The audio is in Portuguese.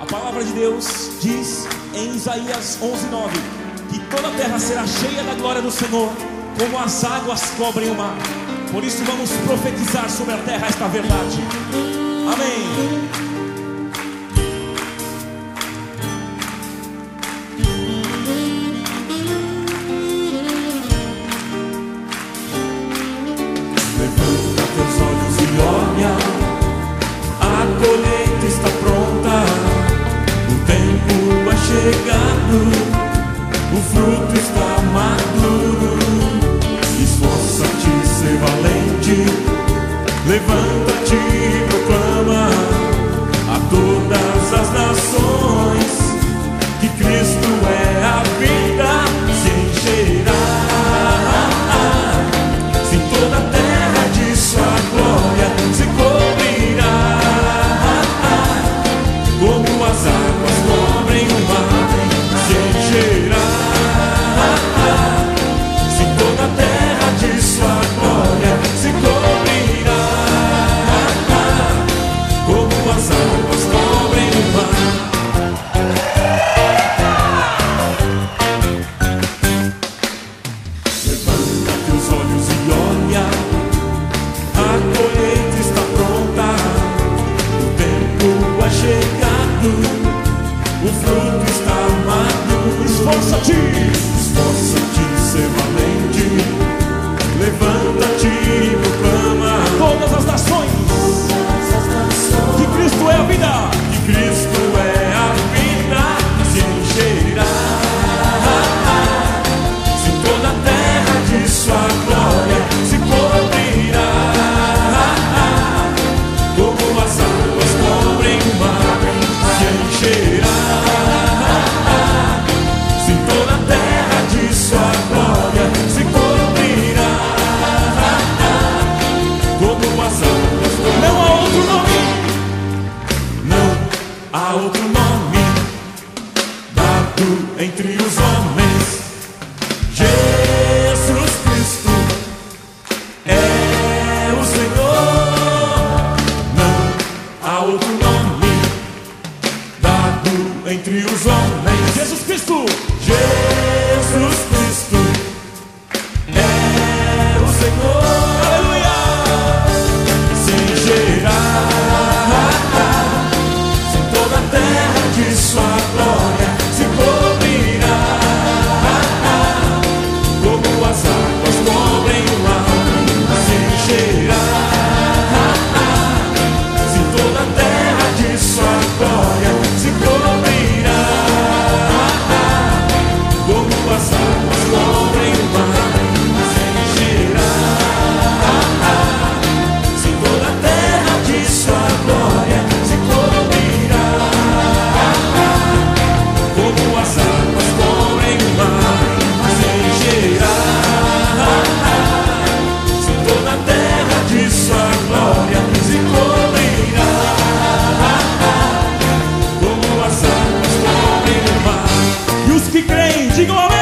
A palavra de Deus diz em Isaías 11:9 que toda a terra será cheia da glória do Senhor, como as águas cobrem o mar. Por isso vamos profetizar sobre a terra esta verdade. Amém. Levanta teus olhos e olha, a colheita está pronta, o tempo é chegado, o fruto está maduro. Esforça-te, ser valente, levanta-te e proclama a todas as nações que Cristo é a vida, se encherá, se toda a terra de sua glória se cobrirá, como as águas cobrem o mar, se encherá, se toda a terra de sua glória se cobrirá, como as águas cobrem o mar. Levanta teus olhos e olha, a colheita está pronta, o tempo é chegado, o fruto está maduro. Esforça-te, Esforça-te, ser valente, levanta-te e proclama todas as nações, que Cristo é a vida. que Cristo é a vida, se encherá, se toda a terra de sua glória se cobrirá, como as águas cobrem o mar, se encherá, se toda a terra de sua glória se cobrirá, como as águas cobrem. Não há outro nome, Não há outro nome dado entre os homens. Jesus Cristo é o Senhor. Não há outro nome dado entre os homens. Jesus Cristo. Jesus Cristo é o Senhor. Aleluia. Se encherá, se toda a terra de sua glória se cobrirá, como as águas cobrem o mar, se encherá, se toda a terra de sua glória se cobrirá, como as águas cobrem o mar, se encherá, se toda a terra de sua glória se cobrirá, como as águas cobrem o mar, se encherá, se toda a terra de sua glória se cobrirá, como as águas cobrem o mar. E os que creem, digam amém.